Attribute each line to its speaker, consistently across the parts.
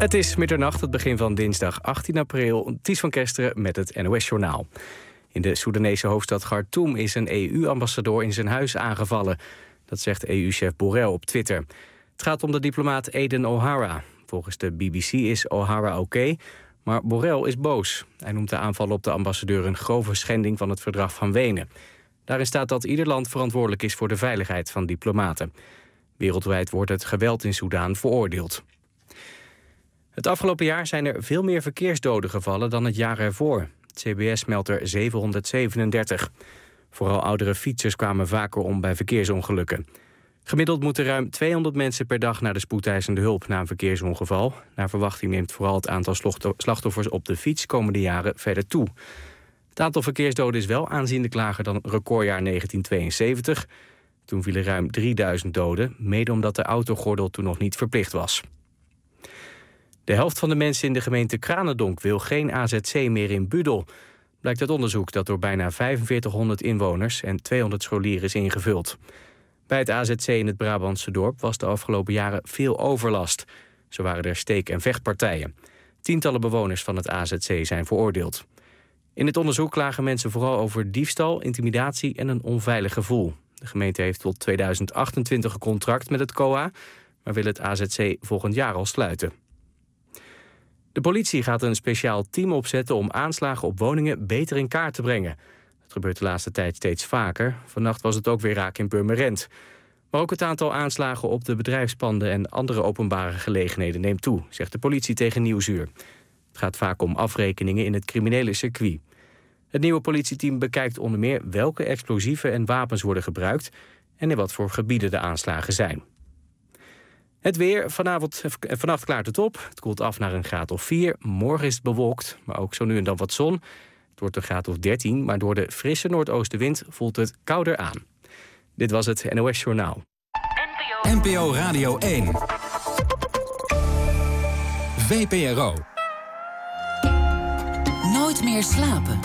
Speaker 1: Het is middernacht, het begin van dinsdag 18 april. Ties van Kesteren met het NOS-journaal. In de Soedanese hoofdstad Khartoum is een EU-ambassadeur in zijn huis aangevallen. Dat zegt EU-chef Borrell op Twitter. Het gaat om de diplomaat Aiden O'Hara. Volgens de BBC is O'Hara oké, maar Borrell is boos. Hij noemt de aanval op de ambassadeur een grove schending van het verdrag van Wenen. Daarin staat dat ieder land verantwoordelijk is voor de veiligheid van diplomaten. Wereldwijd wordt het geweld in Soedan veroordeeld. Het afgelopen jaar zijn er veel meer verkeersdoden gevallen dan het jaar ervoor. Het CBS meldt er 737. Vooral oudere fietsers kwamen vaker om bij verkeersongelukken. Gemiddeld moeten ruim 200 mensen per dag naar de spoedeisende hulp na een verkeersongeval. Naar verwachting neemt vooral het aantal slachtoffers op de fiets komende jaren verder toe. Het aantal verkeersdoden is wel aanzienlijk lager dan recordjaar 1972. Toen vielen ruim 3000 doden, mede omdat de autogordel toen nog niet verplicht was. De helft van de mensen in de gemeente Kranendonk wil geen AZC meer in Budel. Blijkt uit onderzoek dat door bijna 4500 inwoners en 200 scholieren is ingevuld. Bij het AZC in het Brabantse dorp was de afgelopen jaren veel overlast. Zo waren er steek- en vechtpartijen. Tientallen bewoners van het AZC zijn veroordeeld. In het onderzoek klagen mensen vooral over diefstal, intimidatie en een onveilig gevoel. De gemeente heeft tot 2028 een contract met het COA, maar wil het AZC volgend jaar al sluiten. De politie gaat een speciaal team opzetten om aanslagen op woningen beter in kaart te brengen. Dat gebeurt de laatste tijd steeds vaker. Vannacht was het ook weer raak in Purmerend. Maar ook het aantal aanslagen op de bedrijfspanden en andere openbare gelegenheden neemt toe, zegt de politie tegen Nieuwsuur. Het gaat vaak om afrekeningen in het criminele circuit. Het nieuwe politieteam bekijkt onder meer welke explosieven en wapens worden gebruikt en in wat voor gebieden de aanslagen zijn. Het weer. Vannacht klaart het op. Het koelt af naar een graad of 4. Morgen is het bewolkt, maar ook zo nu en dan wat zon. Het wordt een graad of 13, maar door de frisse noordoostenwind voelt het kouder aan. Dit was het NOS Journaal.
Speaker 2: NPO Radio 1. VPRO.
Speaker 3: Nooit meer slapen.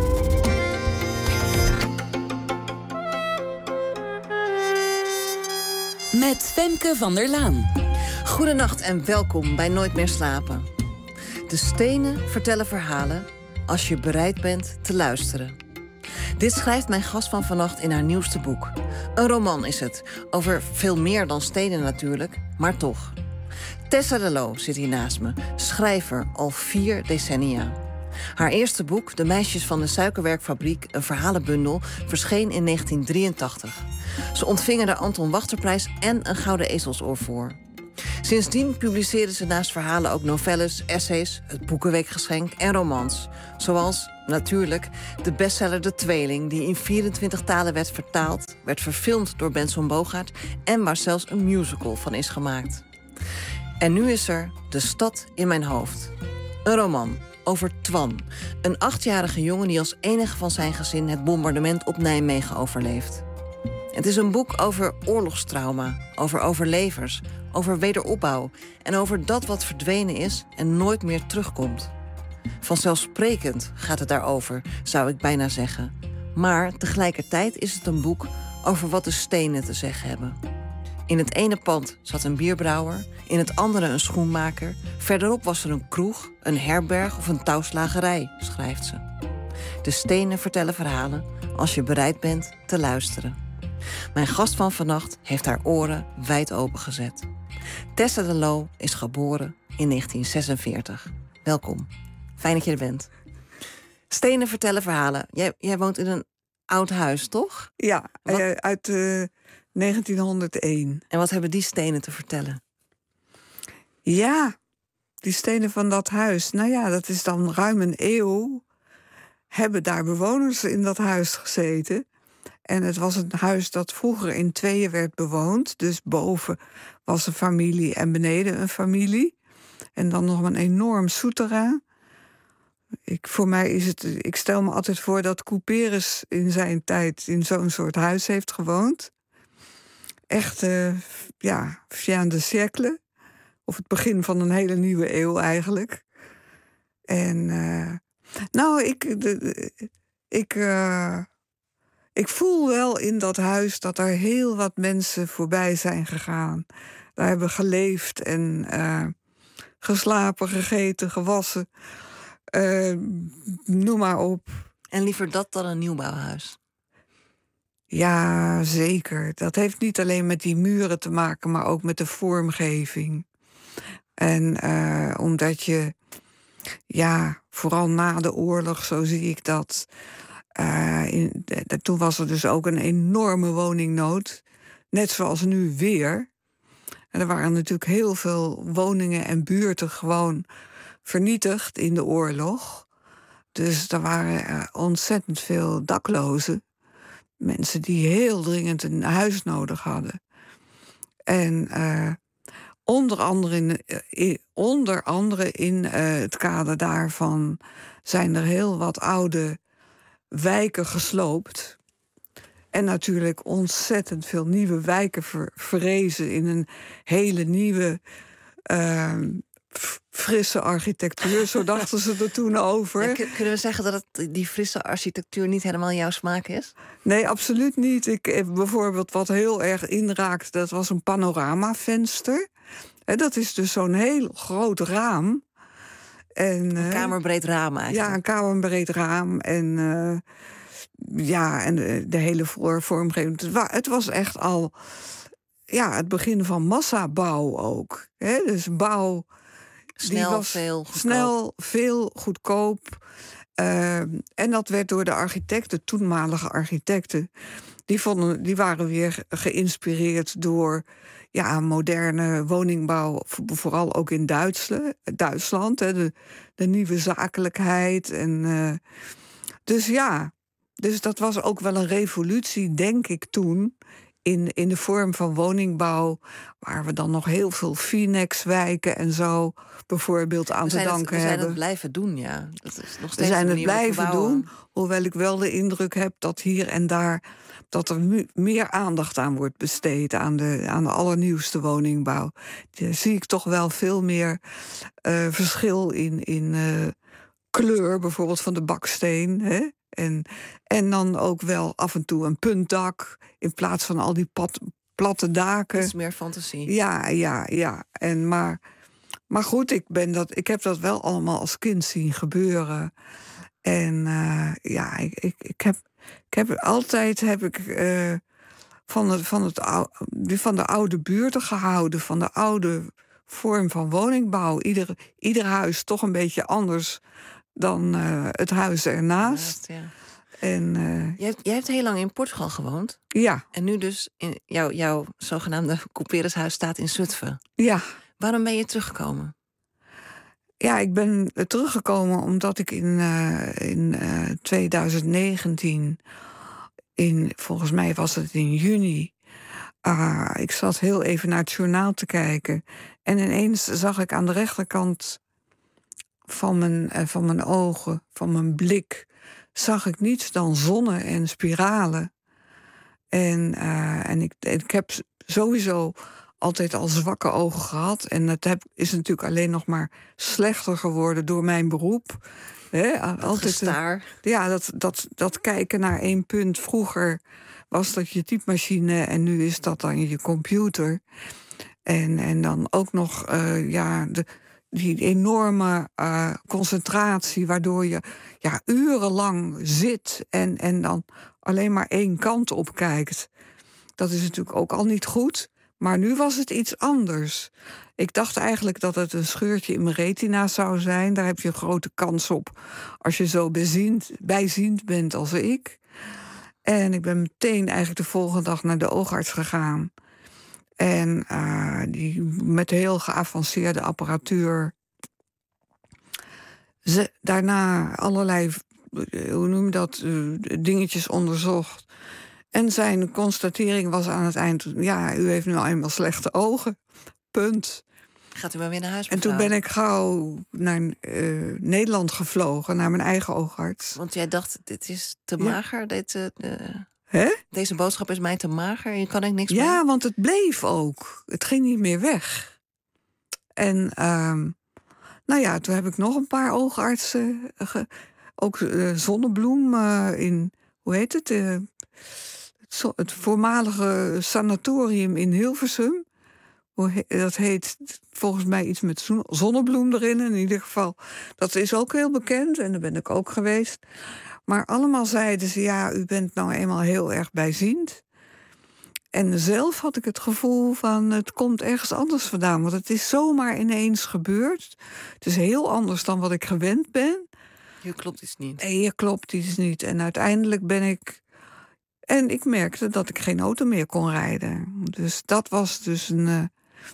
Speaker 3: Met Femke van der Laan.
Speaker 4: Goedenacht en welkom bij Nooit meer slapen. De stenen vertellen verhalen als je bereid bent te luisteren. Dit schrijft mijn gast van vannacht in haar nieuwste boek. Een roman is het, over veel meer dan stenen natuurlijk, maar toch. Tessa de Loo zit hier naast me, schrijver al 4 decennia. Haar eerste boek, De meisjes van de suikerwerkfabriek, een verhalenbundel, verscheen in 1983. Ze ontvingen de Anton Wachterprijs en een Gouden Ezelsoor voor. Sindsdien publiceerde ze naast verhalen ook novelles, essays, het Boekenweekgeschenk en romans. Zoals, natuurlijk, de bestseller De Tweeling, die in 24 talen werd vertaald, werd verfilmd door Benson Bogaert en waar zelfs een musical van is gemaakt. En nu is er De Stad in mijn hoofd. Een roman over Twan, een 8-jarige jongen die als enige van zijn gezin het bombardement op Nijmegen overleeft. Het is een boek over oorlogstrauma, over overlevers, over wederopbouw en over dat wat verdwenen is en nooit meer terugkomt. Vanzelfsprekend gaat het daarover, zou ik bijna zeggen. Maar tegelijkertijd is het een boek over wat de stenen te zeggen hebben. In het ene pand zat een bierbrouwer, in het andere een schoenmaker. Verderop was er een kroeg, een herberg of een touwslagerij, schrijft ze. De stenen vertellen verhalen als je bereid bent te luisteren. Mijn gast van vannacht heeft haar oren wijd opengezet. Tessa de Loo is geboren in 1946. Welkom. Fijn dat je er bent. Stenen vertellen verhalen. Jij woont in een oud huis, toch?
Speaker 5: Ja, uit 1901.
Speaker 4: En wat hebben die stenen te vertellen?
Speaker 5: Ja, die stenen van dat huis. Nou ja, dat is dan ruim een eeuw. Hebben daar bewoners in dat huis gezeten. En het was een huis dat vroeger in tweeën werd bewoond. Dus boven was een familie en beneden een familie. En dan nog een enorm souterrain. Voor mij is het. Ik stel me altijd voor dat Couperus in zijn tijd in zo'n soort huis heeft gewoond. Echt, fin de siècle. Of het begin van een hele nieuwe eeuw eigenlijk. En ik voel wel in dat huis dat er heel wat mensen voorbij zijn gegaan. Daar hebben geleefd en geslapen, gegeten, gewassen. Noem maar op.
Speaker 4: En liever dat dan een nieuwbouwhuis?
Speaker 5: Ja, zeker. Dat heeft niet alleen met die muren te maken, maar ook met de vormgeving. En omdat je, vooral na de oorlog, zo zie ik dat. Toen was er dus ook een enorme woningnood. Net zoals nu weer. En er waren natuurlijk heel veel woningen en buurten gewoon vernietigd in de oorlog. Dus er waren ontzettend veel daklozen. Mensen die heel dringend een huis nodig hadden. En onder andere in het kader daarvan zijn er heel wat oude wijken gesloopt. En natuurlijk ontzettend veel nieuwe wijken verrezen in een hele nieuwe, frisse architectuur. Zo dachten ze er toen over.
Speaker 4: Ja, kunnen we zeggen dat die frisse architectuur niet helemaal jouw smaak is?
Speaker 5: Nee, absoluut niet. Bijvoorbeeld wat heel erg inraakt, dat was een panoramavenster. Dat is dus zo'n heel groot raam. En,
Speaker 4: een kamerbreed raam eigenlijk.
Speaker 5: Ja, een kamerbreed raam. En de hele vormgeving. Het was echt al het begin van massabouw ook. Dus bouw. Snel, veel, goedkoop. En dat werd door de architecten, toenmalige architecten, die waren weer geïnspireerd door moderne woningbouw, vooral ook in Duitsland. De nieuwe zakelijkheid. En, dus dat was ook wel een revolutie, denk ik, toen. In de vorm van woningbouw, waar we dan nog heel veel Phoenix-wijken en zo bijvoorbeeld aan te danken hebben.
Speaker 4: We zijn het blijven doen, ja. Dat is nog steeds
Speaker 5: we zijn het blijven doen, hoewel ik wel de indruk heb dat hier en daar dat er meer aandacht aan wordt besteed aan de allernieuwste woningbouw. Daar zie ik toch wel veel meer verschil in kleur, bijvoorbeeld van de baksteen. Hè? En dan ook wel af en toe een puntdak in plaats van al die platte daken.
Speaker 4: Dat is meer fantasie.
Speaker 5: Ja. Maar goed, ik heb dat wel allemaal als kind zien gebeuren. En van de oude buurten gehouden, van de oude vorm van woningbouw. Ieder huis toch een beetje anders dan het huis ernaast.
Speaker 4: Ja.
Speaker 5: En,
Speaker 4: jij hebt heel lang in Portugal gewoond.
Speaker 5: Ja.
Speaker 4: En nu dus jouw zogenaamde couperushuis staat in Zutphen.
Speaker 5: Ja.
Speaker 4: Waarom ben je teruggekomen?
Speaker 5: Ja, ik ben teruggekomen omdat ik in 2019, volgens mij was het in juni, ik zat heel even naar het journaal te kijken. En ineens zag ik aan de rechterkant van mijn ogen, van mijn blik, zag ik niets dan zonnen en spiralen. En ik heb sowieso altijd al zwakke ogen gehad. En dat is natuurlijk alleen nog maar slechter geworden door mijn beroep.
Speaker 4: Altijd staar.
Speaker 5: Dat kijken naar één punt. Vroeger was dat je typemachine en nu is dat dan je computer. En dan ook nog die enorme concentratie, waardoor je urenlang zit en dan alleen maar één kant op kijkt. Dat is natuurlijk ook al niet goed. Maar nu was het iets anders. Ik dacht eigenlijk dat het een scheurtje in mijn retina zou zijn. Daar heb je een grote kans op als je zo bijziend bent als ik. En ik ben meteen eigenlijk de volgende dag naar de oogarts gegaan. En die met heel geavanceerde apparatuur. Daarna allerlei, dingetjes onderzocht. En zijn constatering was aan het eind: ja, u heeft nu eenmaal slechte ogen. Punt.
Speaker 4: Gaat u maar weer naar huis?
Speaker 5: En toen ben ik gauw naar Nederland gevlogen, naar mijn eigen oogarts.
Speaker 4: Want jij dacht, dit is te mager.
Speaker 5: Hè?
Speaker 4: Deze boodschap is mij te mager. Hier kan ik niks mee.
Speaker 5: Ja, want het bleef ook. Het ging niet meer weg. En toen heb ik nog een paar oogartsen. Ook Zonnebloem in, hoe heet het? Het voormalige sanatorium in Hilversum. Dat heet volgens mij iets met zonnebloem erin. In ieder geval, dat is ook heel bekend. En daar ben ik ook geweest. Maar allemaal zeiden ze, ja, u bent nou eenmaal heel erg bijziend. En zelf had ik het gevoel van, het komt ergens anders vandaan. Want het is zomaar ineens gebeurd. Het is heel anders dan wat ik gewend ben.
Speaker 4: Hier klopt iets niet.
Speaker 5: Hier klopt iets niet. En uiteindelijk ben ik... En ik merkte dat ik geen auto meer kon rijden. Dus dat was dus een...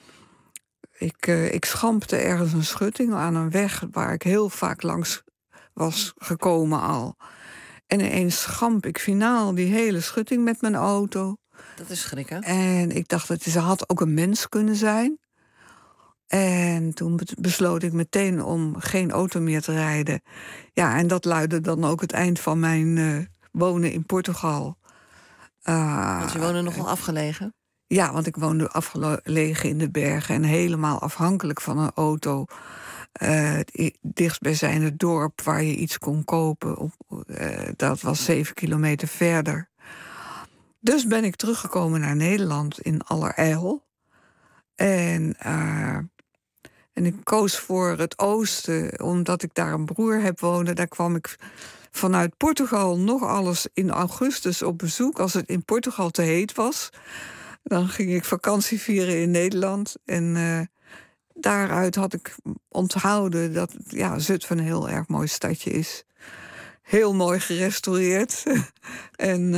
Speaker 5: Ik schampte ergens een schutting aan een weg waar ik heel vaak langs was gekomen al. En ineens schamp ik finaal die hele schutting met mijn auto.
Speaker 4: Dat is schrikken.
Speaker 5: En ik dacht, het had ook een mens kunnen zijn. En toen besloot ik meteen om geen auto meer te rijden. Ja, en dat luidde dan ook het eind van mijn wonen in Portugal.
Speaker 4: Want je woonde nogal afgelegen?
Speaker 5: Ja, want ik woonde afgelegen in de bergen en helemaal afhankelijk van een auto. Dichtstbijzijnde dorp waar je iets kon kopen. Dat was 7 kilometer verder. Dus ben ik teruggekomen naar Nederland in allerijl. En ik koos voor het oosten, omdat ik daar een broer heb wonen. Daar kwam ik vanuit Portugal nog alles in augustus op bezoek, als het in Portugal te heet was. Dan ging ik vakantie vieren in Nederland. En daaruit had ik onthouden dat Zutphen een heel erg mooi stadje is. Heel mooi gerestaureerd. En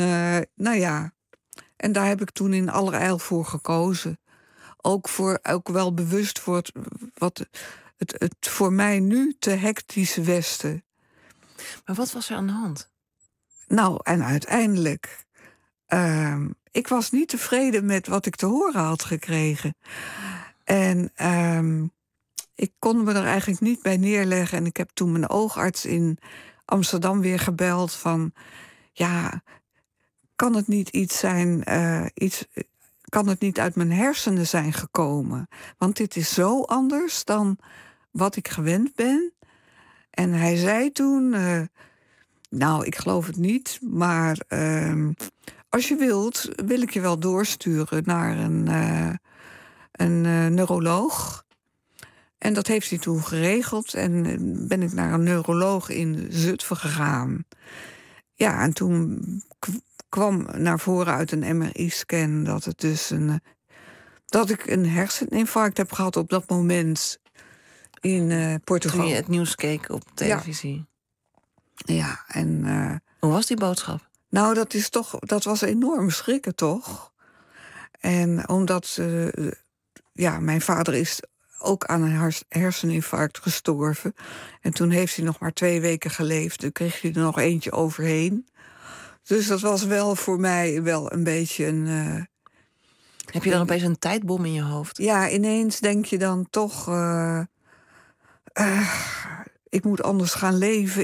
Speaker 5: en daar heb ik toen in allerijl voor gekozen. Ook wel bewust voor het voor mij nu te hectische Westen.
Speaker 4: Maar wat was er aan de hand?
Speaker 5: Nou, en uiteindelijk... ik was niet tevreden met wat ik te horen had gekregen. En ik kon me er eigenlijk niet bij neerleggen. En ik heb toen mijn oogarts in Amsterdam weer gebeld van... ja, kan het niet iets zijn... kan het niet uit mijn hersenen zijn gekomen? Want dit is zo anders dan wat ik gewend ben. En hij zei toen... nou, ik geloof het niet, maar... als je wilt, wil ik je wel doorsturen naar een neuroloog. En dat heeft hij toen geregeld. En ben ik naar een neuroloog in Zutphen gegaan. Ja, en toen kwam naar voren uit een MRI-scan dat het dus dat ik een herseninfarct heb gehad op dat moment in Portugal.
Speaker 4: Toen je het nieuws keek op televisie.
Speaker 5: Ja, en...
Speaker 4: hoe was die boodschap?
Speaker 5: Nou, dat was enorm schrikken, toch? En omdat... mijn vader is ook aan een herseninfarct gestorven. En toen heeft hij nog maar 2 weken geleefd. Toen kreeg hij er nog eentje overheen. Dus dat was wel voor mij wel een beetje een...
Speaker 4: Heb je dan opeens een tijdbom in je hoofd?
Speaker 5: Ja, ineens denk je dan toch... ik moet anders gaan leven.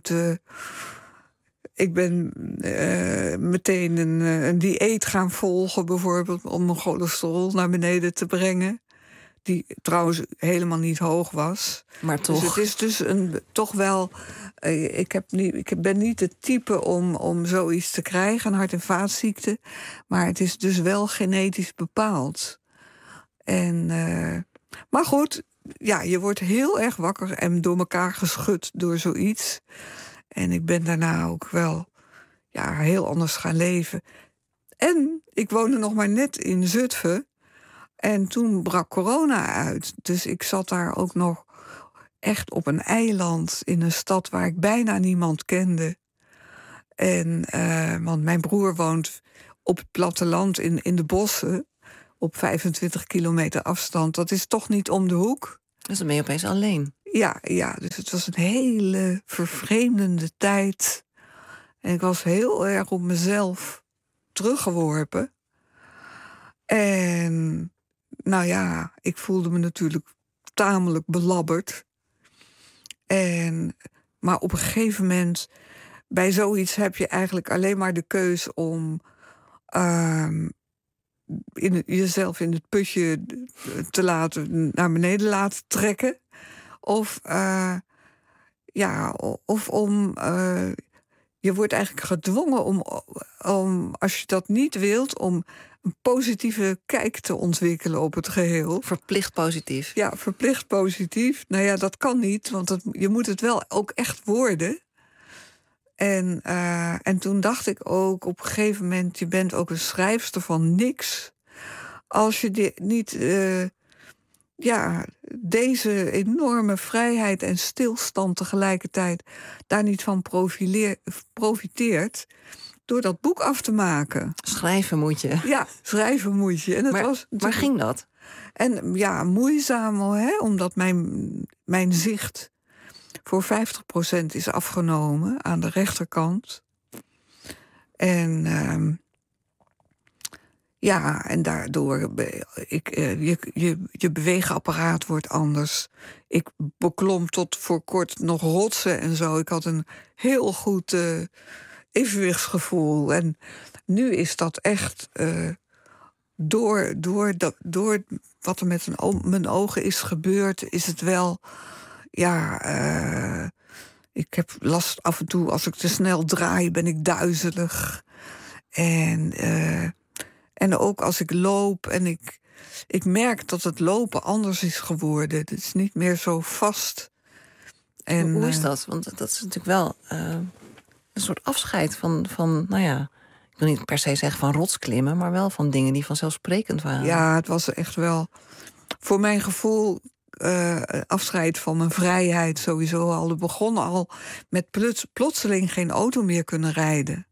Speaker 5: Ik ben meteen een dieet gaan volgen, bijvoorbeeld... om mijn cholesterol naar beneden te brengen. Die trouwens helemaal niet hoog was.
Speaker 4: Maar toch.
Speaker 5: Dus het is dus toch wel... Ik ben niet het type om zoiets te krijgen, een hart- en vaatziekte. Maar het is dus wel genetisch bepaald. En, maar goed, ja, je wordt heel erg wakker en door elkaar geschud door zoiets. En ik ben daarna ook wel heel anders gaan leven. En ik woonde nog maar net in Zutphen. En toen brak corona uit. Dus ik zat daar ook nog echt op een eiland in een stad waar ik bijna niemand kende. En, want mijn broer woont op het platteland in de bossen, op 25 kilometer afstand. Dat is toch niet om de hoek.
Speaker 4: Dus dan ben je opeens alleen.
Speaker 5: Ja, dus het was een hele vervreemdende tijd. En ik was heel erg op mezelf teruggeworpen. En nou ja, ik voelde me natuurlijk tamelijk belabberd. Maar op een gegeven moment, bij zoiets heb je eigenlijk alleen maar de keus om jezelf in het putje naar beneden laten trekken. Of je wordt eigenlijk gedwongen om, als je dat niet wilt, om een positieve kijk te ontwikkelen op het geheel.
Speaker 4: Verplicht positief.
Speaker 5: Ja, verplicht positief. Nou ja, dat kan niet, want je moet het wel ook echt worden. En toen dacht ik ook op een gegeven moment, je bent ook een schrijfster van niks. Als je niet deze enorme vrijheid en stilstand tegelijkertijd daar niet van profiteert door dat boek af te maken.
Speaker 4: Schrijven moet je.
Speaker 5: Ja, schrijven moet je. En
Speaker 4: Maar ging dat?
Speaker 5: En ja, moeizaam, omdat mijn zicht voor 50% is afgenomen aan de rechterkant. En en daardoor, je beweegapparaat wordt anders. Ik beklom tot voor kort nog rotsen en zo. Ik had een heel goed evenwichtsgevoel. En nu is dat echt door wat er met mijn ogen is gebeurd, is het wel, ik heb last af en toe, als ik te snel draai, ben ik duizelig. En ook als ik loop en ik merk dat het lopen anders is geworden. Het is niet meer zo vast. En,
Speaker 4: hoe is dat? Want dat is natuurlijk wel een soort afscheid van, nou ja, ik wil niet per se zeggen van rotsklimmen, maar wel van dingen die vanzelfsprekend waren.
Speaker 5: Ja, het was echt wel, voor mijn gevoel, afscheid van mijn vrijheid sowieso al. Het begon al met plotseling geen auto meer kunnen rijden.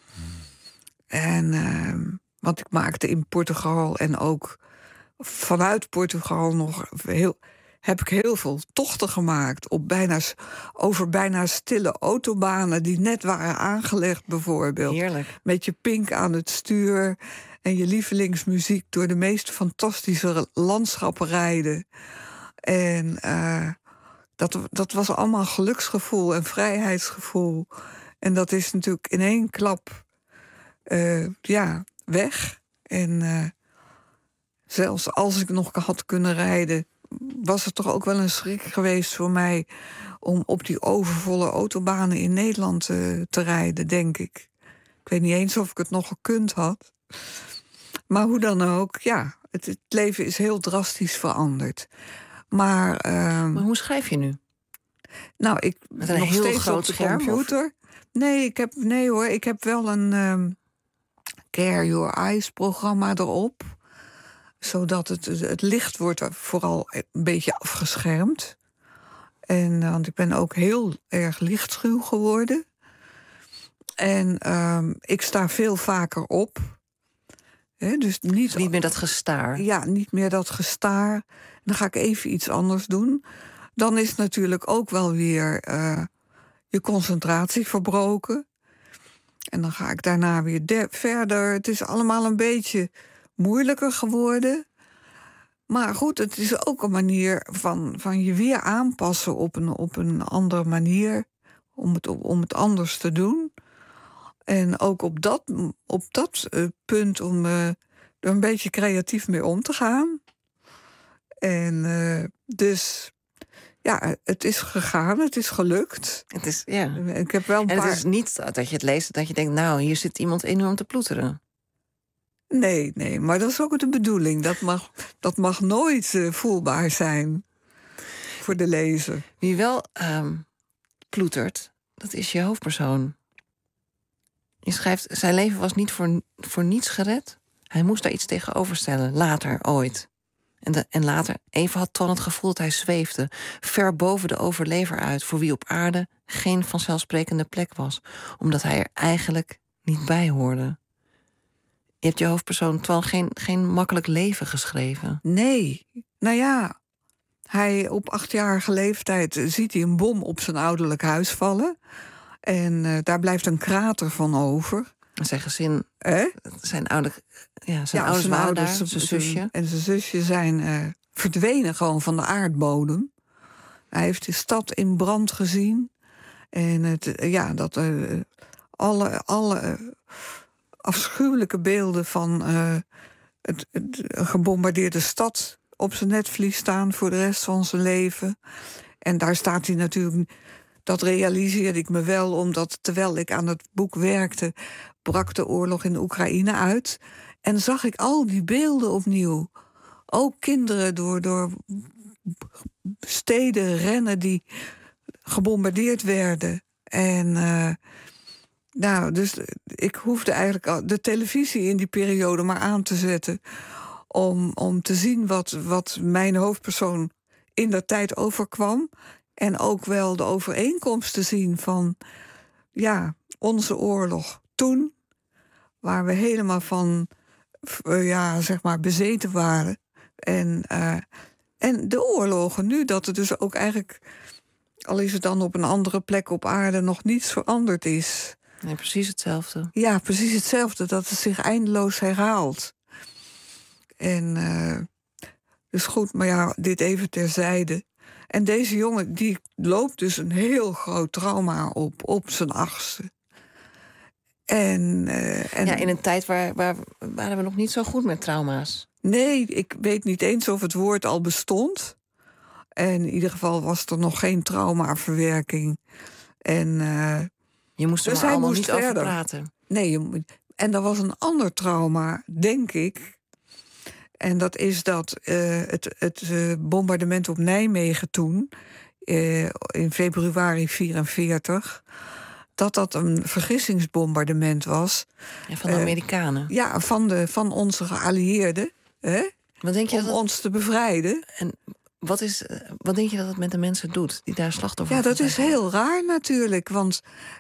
Speaker 5: En want ik maakte in Portugal en ook vanuit Portugal heb ik heel veel tochten gemaakt over bijna stille autobanen die net waren aangelegd bijvoorbeeld. Heerlijk. Met je pink aan het stuur en je lievelingsmuziek door de meest fantastische landschappen rijden. En dat was allemaal geluksgevoel en vrijheidsgevoel. En dat is natuurlijk in één klap weg. En zelfs als ik nog had kunnen rijden, was het toch ook wel een schrik geweest voor mij om op die overvolle autobanen in Nederland te rijden, denk ik. Ik weet niet eens of ik het nog gekund had. Maar hoe dan ook, het leven is heel drastisch veranderd. Maar
Speaker 4: hoe schrijf je nu?
Speaker 5: Nou, ik
Speaker 4: met een
Speaker 5: nog
Speaker 4: heel
Speaker 5: steeds
Speaker 4: groot
Speaker 5: op de
Speaker 4: scherm,
Speaker 5: computer. Of? Nee hoor, ik heb wel een Care Your Eyes programma erop. Zodat het licht wordt vooral een beetje afgeschermd. Want ik ben ook heel erg lichtschuw geworden. En ik sta veel vaker op. Dus niet
Speaker 4: meer dat gestaar.
Speaker 5: Ja, niet meer dat gestaar. Dan ga ik even iets anders doen. Dan is natuurlijk ook wel weer je concentratie verbroken. En dan ga ik daarna weer verder. Het is allemaal een beetje moeilijker geworden. Maar goed, het is ook een manier van je weer aanpassen op een andere manier. Om het anders te doen. En ook op dat punt om er een beetje creatief mee om te gaan. En dus het is gegaan, het is gelukt.
Speaker 4: Het is,
Speaker 5: Ik heb wel
Speaker 4: het is niet dat je het leest dat je denkt, nou, hier zit iemand enorm te ploeteren.
Speaker 5: Nee, maar dat is ook de bedoeling. Dat mag nooit voelbaar zijn voor de lezer.
Speaker 4: Wie wel ploetert, dat is je hoofdpersoon. Je schrijft, zijn leven was niet voor niets gered. Hij moest daar iets tegenover stellen, later, ooit. En later, even had Ton het gevoel dat hij zweefde, ver boven de overlever uit, voor wie op aarde geen vanzelfsprekende plek was, omdat hij er eigenlijk niet bij hoorde. Je hebt je hoofdpersoon Twan geen makkelijk leven geschreven.
Speaker 5: Nee, nou ja, hij op 8-jarige leeftijd ziet hij een bom op zijn ouderlijk huis vallen. En daar blijft een krater van over.
Speaker 4: Zijn gezin, zijn ouders waren daar, zijn zusje.
Speaker 5: En zijn zusje zijn verdwenen gewoon van de aardbodem. Hij heeft de stad in brand gezien. En alle afschuwelijke beelden van het gebombardeerde stad op zijn netvlies staan voor de rest van zijn leven. En daar staat hij natuurlijk. Dat realiseerde ik me wel, omdat terwijl ik aan het boek werkte, brak de oorlog in Oekraïne uit. En zag ik al die beelden opnieuw. Ook kinderen door steden rennen die gebombardeerd werden. En dus ik hoefde eigenlijk de televisie in die periode maar aan te zetten om te zien wat mijn hoofdpersoon in dat tijd overkwam. En ook wel de overeenkomst te zien van onze oorlog toen, waar we helemaal van zeg maar bezeten waren. En de oorlogen nu, dat er dus ook eigenlijk, al is het dan op een andere plek op aarde, nog niets veranderd is.
Speaker 4: Nee, precies hetzelfde.
Speaker 5: Ja, precies hetzelfde, dat het zich eindeloos herhaalt. En dus goed, maar dit even terzijde. En deze jongen, die loopt dus een heel groot trauma op zijn 8e. En
Speaker 4: in een tijd waar waren we nog niet zo goed met trauma's.
Speaker 5: Nee, ik weet niet eens of het woord al bestond. En in ieder geval was er nog geen traumaverwerking. En
Speaker 4: je moest er
Speaker 5: dus
Speaker 4: maar allemaal
Speaker 5: moest
Speaker 4: niet
Speaker 5: verder
Speaker 4: over praten.
Speaker 5: Nee, en er was een ander trauma, denk ik. En dat is dat het bombardement op Nijmegen toen, in februari 1944... dat een vergissingsbombardement was.
Speaker 4: Ja, van de Amerikanen.
Speaker 5: Ja, van onze geallieerden.
Speaker 4: Wat denk je
Speaker 5: om ons te bevrijden.
Speaker 4: En wat denk je dat het met de mensen doet die daar slachtoffer van zijn?
Speaker 5: Ja, dat is heel raar natuurlijk. Want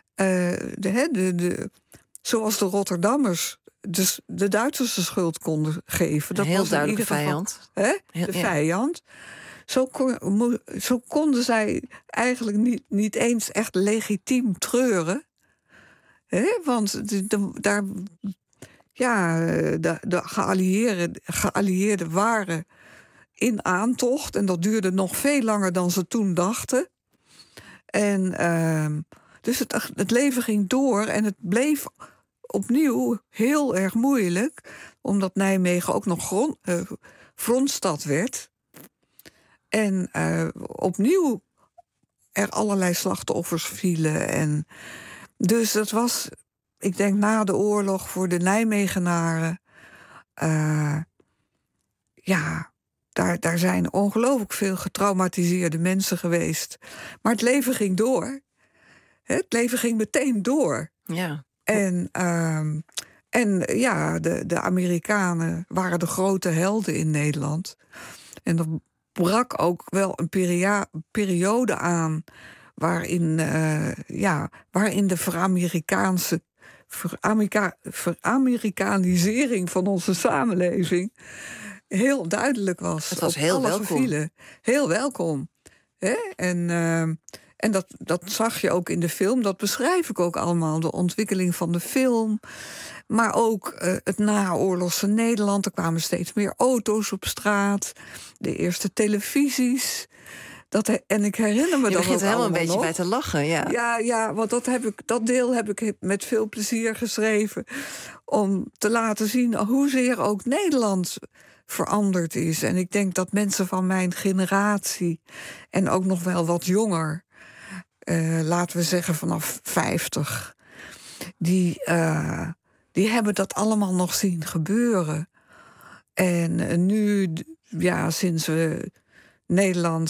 Speaker 5: zoals de Rotterdammers dus de Duitsers de schuld konden geven. Dat
Speaker 4: heel
Speaker 5: was
Speaker 4: duidelijk
Speaker 5: in ieder geval,
Speaker 4: vijand.
Speaker 5: Vijand. Zo konden zij eigenlijk niet eens echt legitiem treuren. Want de geallieerden waren in aantocht. En dat duurde nog veel langer dan ze toen dachten. En dus het leven ging door. En het bleef opnieuw heel erg moeilijk. Omdat Nijmegen ook nog frontstad werd. En opnieuw er allerlei slachtoffers vielen. En dus dat was, ik denk, na de oorlog voor de Nijmegenaren. Daar zijn ongelooflijk veel getraumatiseerde mensen geweest. Maar het leven ging door. Het leven ging meteen door.
Speaker 4: Ja.
Speaker 5: De Amerikanen waren de grote helden in Nederland. En er brak ook wel een periode aan waarin de veramerikanisering van onze samenleving heel duidelijk was.
Speaker 4: Het was heel welkom.
Speaker 5: Heel welkom. En dat zag je ook in de film. Dat beschrijf ik ook allemaal. De ontwikkeling van de film. Maar ook het naoorlogse Nederland. Er kwamen steeds meer auto's op straat. De eerste televisies. En ik herinner me dat ook allemaal nog.
Speaker 4: Je begint er helemaal een beetje bij te lachen, ja.
Speaker 5: Ja, want dat deel heb ik met veel plezier geschreven. Om te laten zien hoezeer ook Nederland veranderd is. En ik denk dat mensen van mijn generatie en ook nog wel wat jonger, laten we zeggen vanaf 50, die hebben dat allemaal nog zien gebeuren. En nu, sinds we Nederland,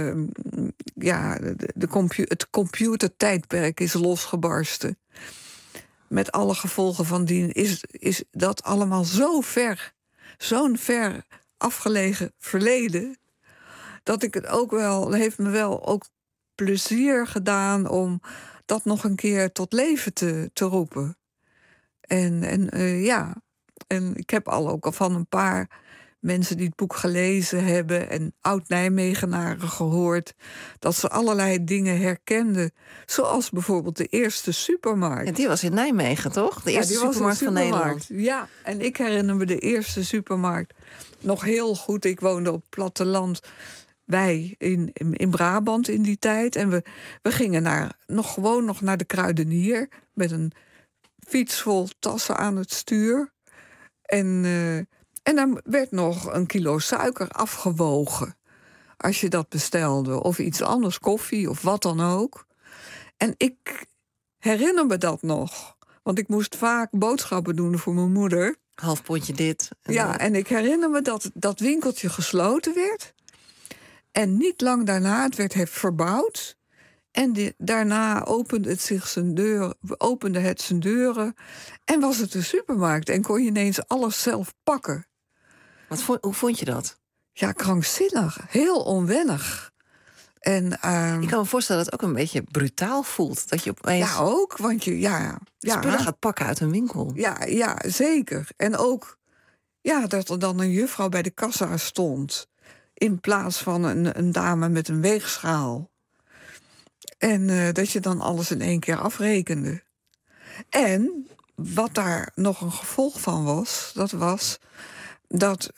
Speaker 5: het computertijdperk is losgebarsten, met alle gevolgen van dien, is dat allemaal zo'n ver afgelegen verleden, dat ik het ook wel, heeft me wel ook plezier gedaan om dat nog een keer tot leven te roepen. En ik heb ook al van een paar mensen die het boek gelezen hebben en oud-Nijmegenaren gehoord, dat ze allerlei dingen herkenden. Zoals bijvoorbeeld de eerste supermarkt.
Speaker 4: Ja, die was in Nijmegen, toch? De eerste supermarkt van Nederland.
Speaker 5: Ja, en ik herinner me de eerste supermarkt nog heel goed. Ik woonde op het platteland, wij in Brabant in die tijd. En we gingen nog naar de kruidenier met een fiets vol tassen aan het stuur. En dan werd nog een kilo suiker afgewogen als je dat bestelde. Of iets anders, koffie of wat dan ook. En ik herinner me dat nog. Want ik moest vaak boodschappen doen voor mijn moeder.
Speaker 4: Half pondje dit.
Speaker 5: Ja, en ik herinner me dat dat winkeltje gesloten werd. En niet lang daarna, het werd verbouwd. En daarna opende het zijn deuren. En was het een supermarkt. En kon je ineens alles zelf pakken.
Speaker 4: Hoe vond je dat?
Speaker 5: Ja, krankzinnig. Heel onwennig. En,
Speaker 4: ik kan me voorstellen dat het ook een beetje brutaal voelt. Dat je opeens
Speaker 5: ja, ook. Want je
Speaker 4: spullen gaat pakken uit een winkel.
Speaker 5: Ja, zeker. En ook dat er dan een juffrouw bij de kassa stond. In plaats van een dame met een weegschaal. En dat je dan alles in één keer afrekende. En wat daar nog een gevolg van was... dat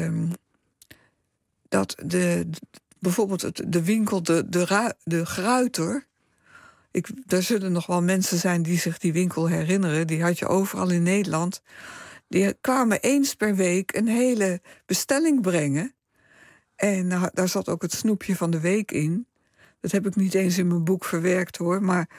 Speaker 5: bijvoorbeeld de winkel, de Gruiter... Er zullen nog wel mensen zijn die zich die winkel herinneren. Die had je overal in Nederland. Die kwamen eens per week een hele bestelling brengen. En daar zat ook het snoepje van de week in. Dat heb ik niet eens in mijn boek verwerkt, hoor. Maar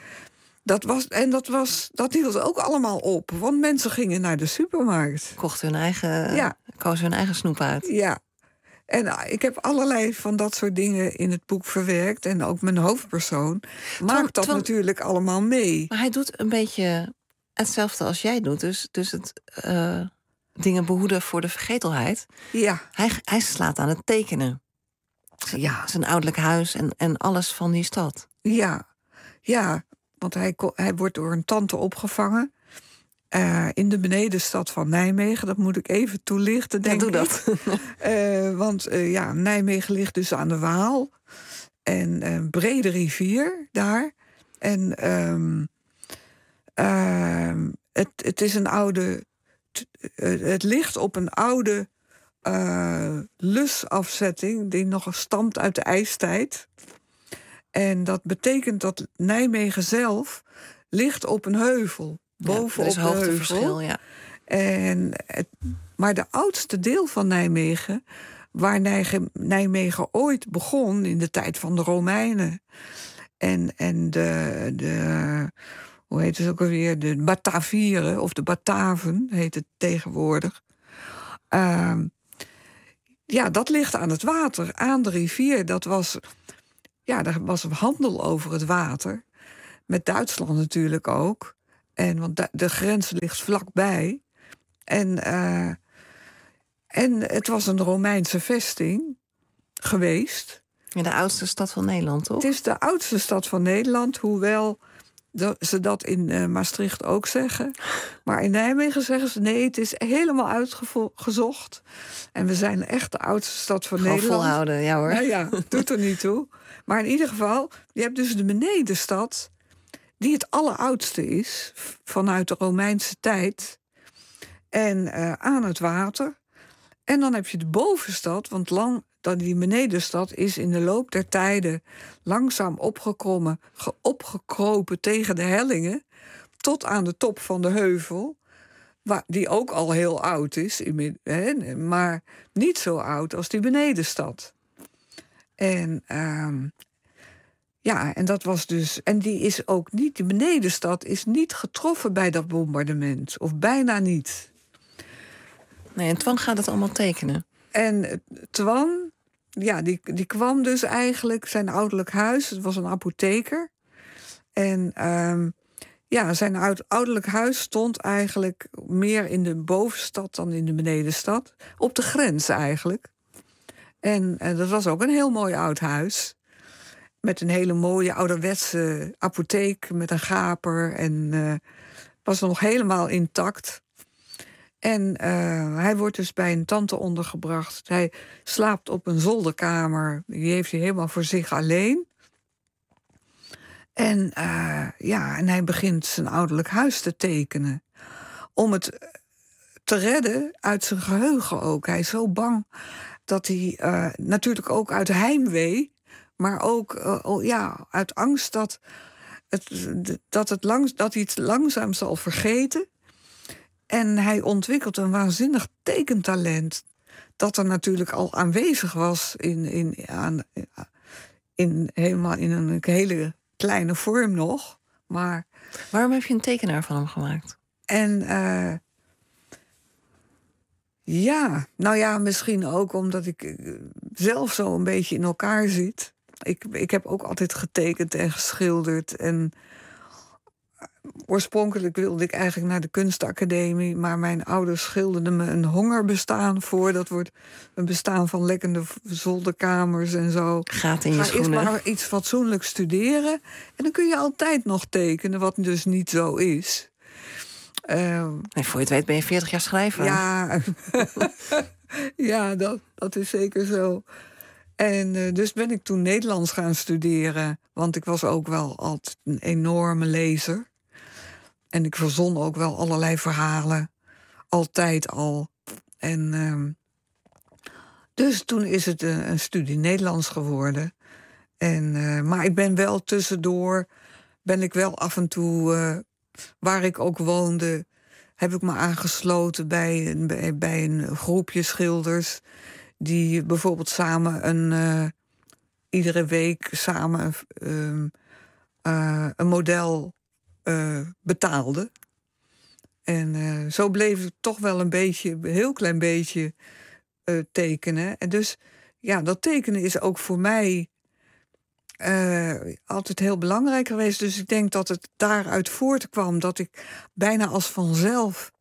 Speaker 5: dat hield ook allemaal op. Want mensen gingen naar de supermarkt.
Speaker 4: Kochten kozen hun eigen snoep uit.
Speaker 5: Ja. En ik heb allerlei van dat soort dingen in het boek verwerkt. En ook mijn hoofdpersoon maakt dat natuurlijk allemaal mee.
Speaker 4: Maar hij doet een beetje hetzelfde als jij doet. Dus het dingen behoeden voor de vergetelheid.
Speaker 5: Ja.
Speaker 4: Hij slaat aan het tekenen. Ja. Zijn ouderlijk huis en alles van die stad.
Speaker 5: Ja, want hij wordt door een tante opgevangen. In de benedenstad van Nijmegen. Dat moet ik even toelichten, denk ik.
Speaker 4: Doe dat.
Speaker 5: Want Nijmegen ligt dus aan de Waal. En een brede rivier daar. En het is een oude... Het ligt op een oude lusafzetting... die nog stamt uit de ijstijd. En dat betekent dat Nijmegen zelf ligt op een heuvel. Bovenop de
Speaker 4: hoogteverschil,
Speaker 5: heuvel. Ja. Maar de oudste deel van Nijmegen... waar Nijmegen ooit begon in de tijd van de Romeinen... en de hoe heet het ook alweer? De Batavieren, of de Bataven heet het tegenwoordig. Dat ligt aan het water, aan de rivier. Daar was handel over het water. Met Duitsland natuurlijk ook. Want de grens ligt vlakbij. En het was een Romeinse vesting geweest.
Speaker 4: Ja, de oudste stad van Nederland, toch?
Speaker 5: Het is de oudste stad van Nederland, hoewel ze dat in Maastricht ook zeggen. Maar in Nijmegen zeggen ze, nee, het is helemaal uitgezocht. En we zijn echt de oudste stad van Nederland.
Speaker 4: Volhouden, ja hoor.
Speaker 5: Ja, doet er niet toe. Maar in ieder geval, je hebt dus de benedenstad... die het alleroudste is, vanuit de Romeinse tijd. En aan het water. En dan heb je de bovenstad, want die benedenstad is in de loop der tijden... langzaam opgekropen tegen de hellingen... tot aan de top van de heuvel, die ook al heel oud is... maar niet zo oud als die benedenstad. En... en dat was dus. En die is ook niet. Die benedenstad is niet getroffen bij dat bombardement. Of bijna niet.
Speaker 4: Nee, en Twan gaat het allemaal tekenen.
Speaker 5: En Twan, die kwam dus eigenlijk zijn ouderlijk huis. Het was een apotheker. En zijn ouderlijk huis stond eigenlijk meer in de bovenstad dan in de benedenstad. Op de grens eigenlijk. En dat was ook een heel mooi oud huis. Met een hele mooie ouderwetse apotheek met een gaper. En was nog helemaal intact. En hij wordt dus bij een tante ondergebracht. Hij slaapt op een zolderkamer. Die heeft hij helemaal voor zich alleen. En hij begint zijn ouderlijk huis te tekenen. Om het te redden uit zijn geheugen ook. Hij is zo bang dat hij natuurlijk ook uit heimwee... maar ook uit angst dat hij het langzaam zal vergeten. En hij ontwikkelt een waanzinnig tekentalent... dat er natuurlijk al aanwezig was helemaal in een hele kleine vorm nog. Maar
Speaker 4: waarom heb je een tekenaar van hem gemaakt?
Speaker 5: En Ja, nou ja, misschien ook omdat ik zelf zo een beetje in elkaar zit. Ik heb ook altijd getekend en geschilderd. En oorspronkelijk wilde ik eigenlijk naar de kunstacademie, maar mijn ouders schilderden me een hongerbestaan voor. Dat wordt een bestaan van lekkende zolderkamers en zo.
Speaker 4: Gaat in je schoenen.
Speaker 5: Ga eerst maar iets fatsoenlijk studeren. En dan kun je altijd nog tekenen, wat dus niet zo is.
Speaker 4: Nee, voor je het weet ben je 40 jaar schrijver.
Speaker 5: Ja, ja, dat is zeker zo. En dus ben ik toen Nederlands gaan studeren. Want ik was ook wel altijd een enorme lezer. En ik verzon ook wel allerlei verhalen. Altijd al. En dus toen is het een studie Nederlands geworden. Maar ik ben wel tussendoor, ben ik wel af en toe, waar ik ook woonde, heb ik me aangesloten bij een groepje schilders. Die bijvoorbeeld samen iedere week samen een model betaalden. En zo bleef ik toch wel een heel klein beetje tekenen. En dus ja, dat tekenen is ook voor mij altijd heel belangrijk geweest. Dus ik denk dat het daaruit voortkwam dat ik bijna als vanzelf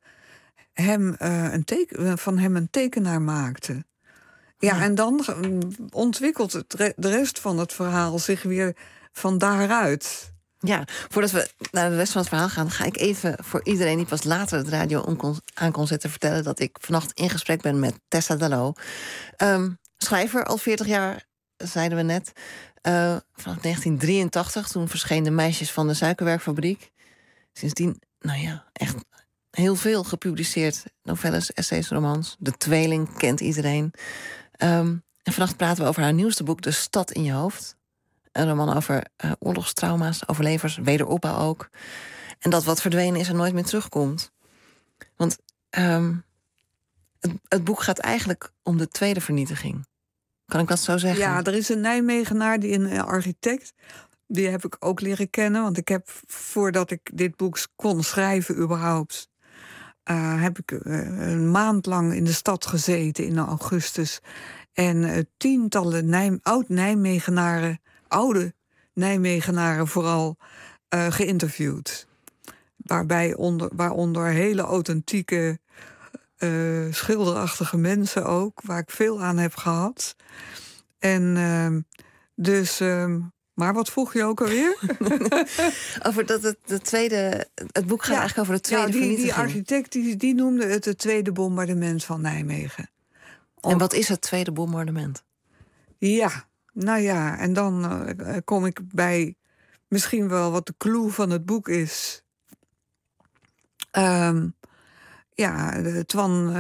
Speaker 5: van hem een tekenaar maakte. Ja, en dan ontwikkelt de rest van het verhaal zich weer van daaruit.
Speaker 4: Ja, voordat we naar de rest van het verhaal gaan, ga ik even voor iedereen die pas later het radio aan kon zetten vertellen dat ik vannacht in gesprek ben met Tessa Dalot. Schrijver, al 40 jaar, zeiden we net. Vanaf 1983, toen verscheen De Meisjes van de Suikerwerkfabriek. Sindsdien, nou ja, echt heel veel gepubliceerd. Novelles, essays, romans. De Tweeling kent iedereen. En vannacht praten we over haar nieuwste boek, De Stad in je hoofd. Een roman over oorlogstrauma's, overlevers, wederopbouw ook. En dat wat verdwenen is en nooit meer terugkomt. Want het boek gaat eigenlijk om de tweede vernietiging. Kan ik dat zo zeggen?
Speaker 5: Ja, er is een Nijmegenaar, een architect. Die heb ik ook leren kennen. Want ik heb, voordat ik dit boek kon schrijven überhaupt, heb ik een maand lang in de stad gezeten in augustus. En tientallen oud-Nijmegenaren, oude Nijmegenaren vooral, geïnterviewd. Waaronder hele authentieke, schilderachtige mensen ook, waar ik veel aan heb gehad. En dus, maar wat vroeg je ook alweer?
Speaker 4: Over dat het boek gaat eigenlijk over de tweede vernietiging.
Speaker 5: Die architect die noemde het tweede bombardement van Nijmegen.
Speaker 4: En wat is het tweede bombardement?
Speaker 5: Ja, nou ja, en dan kom ik bij misschien wel wat de clue van het boek is. Twan,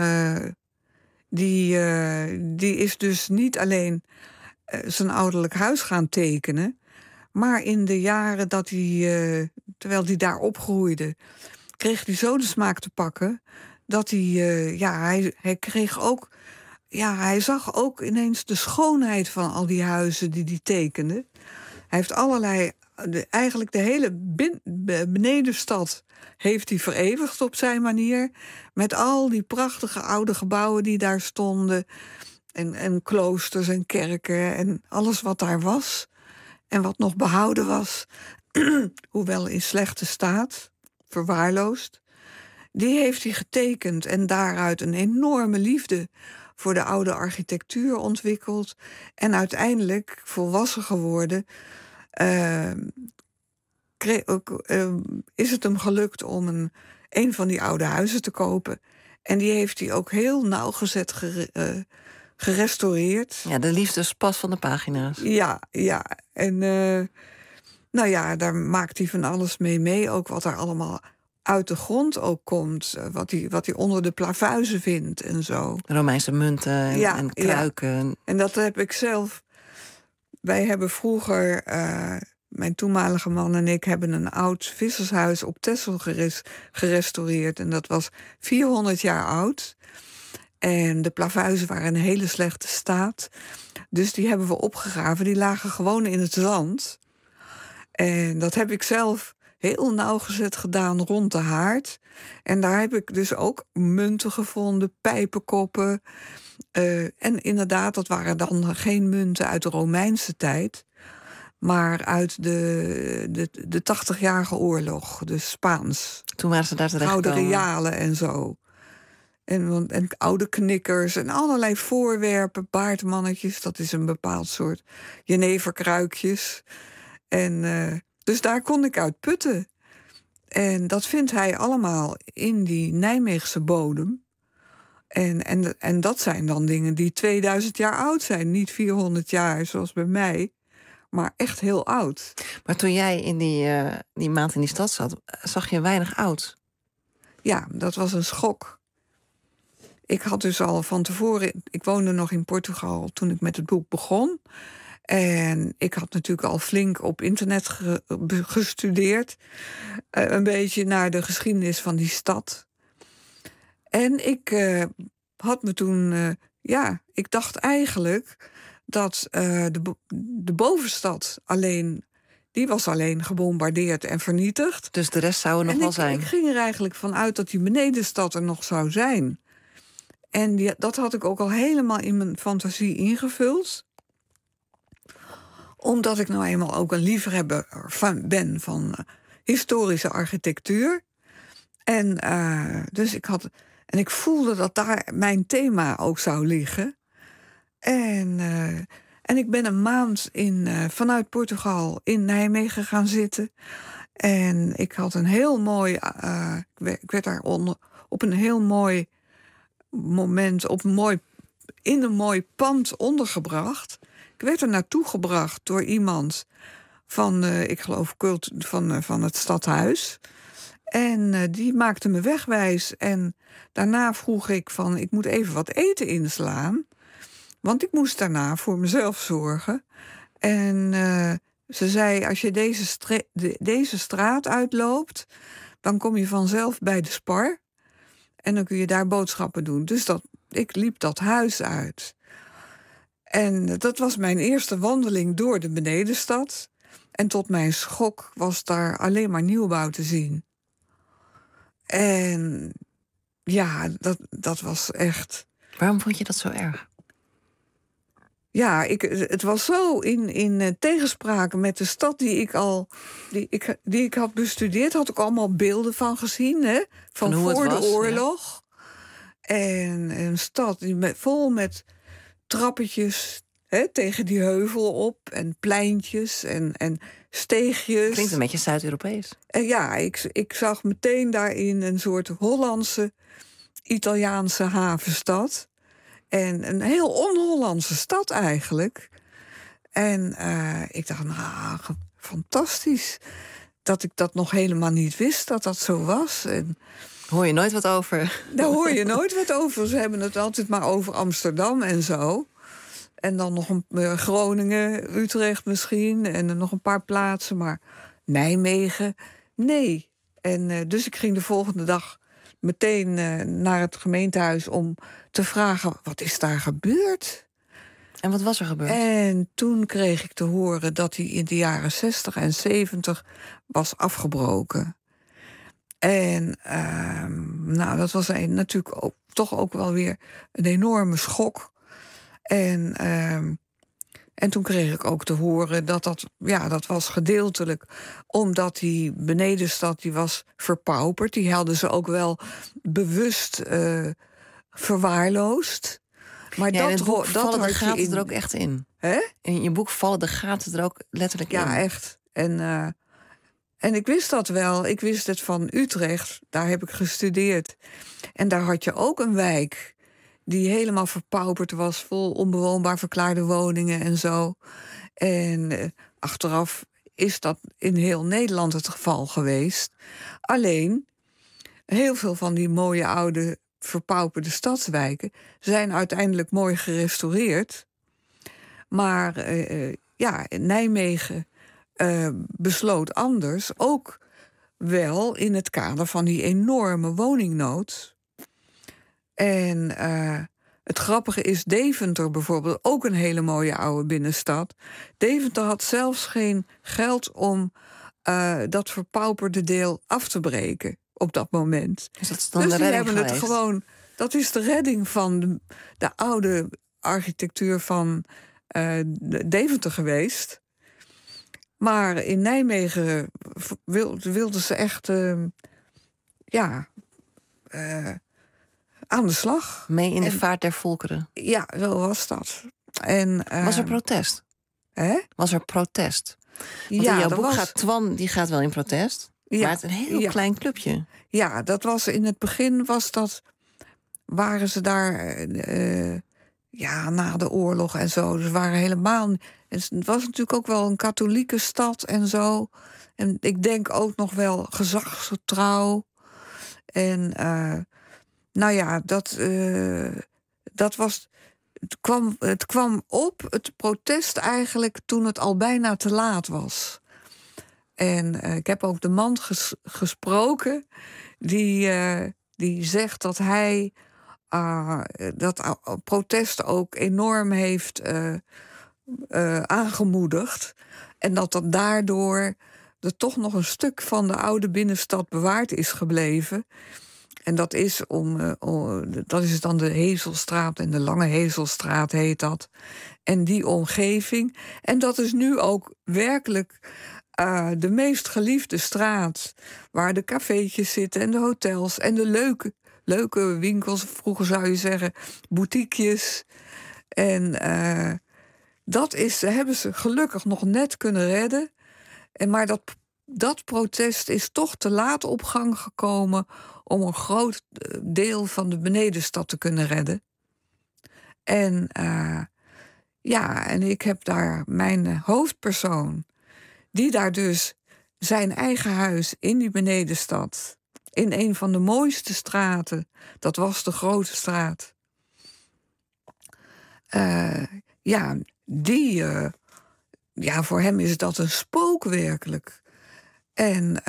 Speaker 5: die is dus niet alleen zijn ouderlijk huis gaan tekenen, maar in de jaren dat hij, terwijl hij daar opgroeide, kreeg hij zo de smaak te pakken dat hij kreeg ook, hij zag ook ineens de schoonheid van al die huizen die hij tekende. Hij heeft eigenlijk de hele benedenstad heeft hij vereeuwigd op zijn manier. Met al die prachtige oude gebouwen die daar stonden. En kloosters en kerken en alles wat daar was. En wat nog behouden was. Hoewel in slechte staat, verwaarloosd. Die heeft hij getekend en daaruit een enorme liefde voor de oude architectuur ontwikkeld. En uiteindelijk volwassen geworden. Is het hem gelukt om een van die oude huizen te kopen. En die heeft hij ook heel nauwgezet gerestaureerd.
Speaker 4: Ja, de liefdespas van de pagina's.
Speaker 5: Ja. En daar maakt hij van alles mee. Ook wat er allemaal uit de grond ook komt. Wat hij onder de plavuizen vindt en zo.
Speaker 4: Romeinse munten en kruiken. Ja.
Speaker 5: En dat heb ik zelf. Wij hebben vroeger, mijn toenmalige man en ik, hebben een oud vissershuis op Texel gerestaureerd. En dat was 400 jaar oud. En de plavuizen waren in hele slechte staat. Dus die hebben we opgegraven. Die lagen gewoon in het zand. En dat heb ik zelf heel nauwgezet gedaan rond de haard. En daar heb ik dus ook munten gevonden, pijpenkoppen. En inderdaad, dat waren dan geen munten uit de Romeinse tijd, maar uit de 80-jarige oorlog, dus Spaans.
Speaker 4: Toen waren ze daar terechtgekomen.
Speaker 5: Gouden realen en zo. En oude knikkers en allerlei voorwerpen, baardmannetjes. Dat is een bepaald soort jeneverkruikjes. En dus daar kon ik uit putten. En dat vindt hij allemaal in die Nijmeegse bodem. En dat zijn dan dingen die 2000 jaar oud zijn. Niet 400 jaar zoals bij mij, maar echt heel oud.
Speaker 4: Maar toen jij in die maand in die stad zat, zag je weinig oud.
Speaker 5: Ja, dat was een schok. Ik had dus al van tevoren... Ik woonde nog in Portugal toen ik met het boek begon. En ik had natuurlijk al flink op internet gestudeerd. Een beetje naar de geschiedenis van die stad. En ik had me toen... ik dacht eigenlijk dat de bovenstad alleen... Die was alleen gebombardeerd en vernietigd.
Speaker 4: Dus de rest zou er nog wel zijn.
Speaker 5: Ik ging er eigenlijk van uit dat die benedenstad er nog zou zijn. En dat had ik ook al helemaal in mijn fantasie ingevuld. Omdat ik nou eenmaal ook een liefhebber ben van historische architectuur. Dus ik voelde dat daar mijn thema ook zou liggen. En ik ben een maand vanuit Portugal in Nijmegen gaan zitten. En ik had een heel mooi... ik werd daar op een heel mooi moment... in een mooi pand ondergebracht. Ik werd er naartoe gebracht door iemand van... ik geloof van het stadhuis. En die maakte me wegwijs. En daarna vroeg ik van... ik moet even wat eten inslaan... Want ik moest daarna voor mezelf zorgen. En ze zei, als je deze straat uitloopt... dan kom je vanzelf bij de Spar. En dan kun je daar boodschappen doen. Dus ik liep dat huis uit. En dat was mijn eerste wandeling door de benedenstad. En tot mijn schok was daar alleen maar nieuwbouw te zien. En ja, dat was echt...
Speaker 4: Waarom vond je dat zo erg?
Speaker 5: Ja, het was zo in tegenspraak met de stad die ik had bestudeerd. Had ik allemaal beelden van gezien, hè? Van
Speaker 4: hoe
Speaker 5: voor
Speaker 4: het was,
Speaker 5: de oorlog. Ja. En een stad vol met trappetjes, hè, tegen die heuvel op. En pleintjes en steegjes.
Speaker 4: Klinkt een beetje Zuid-Europees.
Speaker 5: En ja, ik zag meteen daarin een soort Hollandse, Italiaanse havenstad. En een heel on-Hollandse stad eigenlijk. En ik dacht, nou, fantastisch. Dat ik dat nog helemaal niet wist, dat zo was. En
Speaker 4: hoor je nooit wat over?
Speaker 5: Daar hoor je nooit wat over. Ze hebben het altijd maar over Amsterdam en zo. En dan nog Groningen, Utrecht misschien. En nog een paar plaatsen, maar Nijmegen, nee. En dus ik ging de volgende dag meteen naar het gemeentehuis om te vragen, wat is daar gebeurd?
Speaker 4: En wat was er gebeurd?
Speaker 5: En toen kreeg ik te horen dat hij in de jaren 60 en 70 was afgebroken. En dat was natuurlijk toch ook wel weer een enorme schok. En toen kreeg ik ook te horen dat was gedeeltelijk omdat die benedenstad die was verpauperd. Die hadden ze ook wel bewust verwaarloosd. Maar
Speaker 4: ja, in het boek
Speaker 5: dat
Speaker 4: vallen de gaten er ook echt in.
Speaker 5: Hè?
Speaker 4: In je boek vallen de gaten er ook letterlijk in.
Speaker 5: Ja, echt. En ik wist dat wel. Ik wist het van Utrecht. Daar heb ik gestudeerd. En daar had je ook een wijk die helemaal verpauperd was, vol onbewoonbaar verklaarde woningen en zo. En achteraf is dat in heel Nederland het geval geweest. Alleen, heel veel van die mooie oude verpauperde stadswijken zijn uiteindelijk mooi gerestaureerd. Maar Nijmegen besloot anders, ook wel in het kader van die enorme woningnood. En het grappige is, Deventer bijvoorbeeld, ook een hele mooie oude binnenstad. Deventer had zelfs geen geld om dat verpauperde deel af te breken op dat moment.
Speaker 4: Dus dat is dan
Speaker 5: dus
Speaker 4: de
Speaker 5: die
Speaker 4: redding
Speaker 5: hebben het
Speaker 4: geweest?
Speaker 5: gewoon. Dat is de redding van de oude architectuur van Deventer geweest. Maar in Nijmegen wilden ze echt aan de slag.
Speaker 4: Mee in de vaart der volkeren.
Speaker 5: Ja, zo was dat. En,
Speaker 4: Was er protest?
Speaker 5: Hè?
Speaker 4: Was er protest? Want
Speaker 5: Ja,
Speaker 4: in jouw
Speaker 5: dat
Speaker 4: boek
Speaker 5: was-
Speaker 4: gaat Twan, die gaat wel in protest.
Speaker 5: Ja,
Speaker 4: Maar het is een heel klein clubje.
Speaker 5: Ja, dat was in het begin waren ze daar na de oorlog en zo. Dus waren helemaal. Het was natuurlijk ook wel een katholieke stad en zo. En ik denk ook nog wel gezagsgetrouw. En dat was. Het kwam op, het protest eigenlijk, toen het al bijna te laat was. En ik heb ook de man gesproken die zegt dat hij dat protest ook enorm heeft aangemoedigd. En dat daardoor er toch nog een stuk van de oude binnenstad bewaard is gebleven. En dat is dat is dan de Hezelstraat en de Lange Hezelstraat heet dat. En die omgeving. En dat is nu ook werkelijk de meest geliefde straat. Waar de cafeetjes zitten en de hotels en de leuke winkels. Vroeger zou je zeggen boutiquejes. En dat hebben ze gelukkig nog net kunnen redden. Maar dat protest is toch te laat op gang gekomen om een groot deel van de benedenstad te kunnen redden. En en ik heb daar mijn hoofdpersoon, die daar dus zijn eigen huis in die benedenstad, in een van de mooiste straten, dat was de Grote Straat. Voor hem is dat een spook werkelijk. En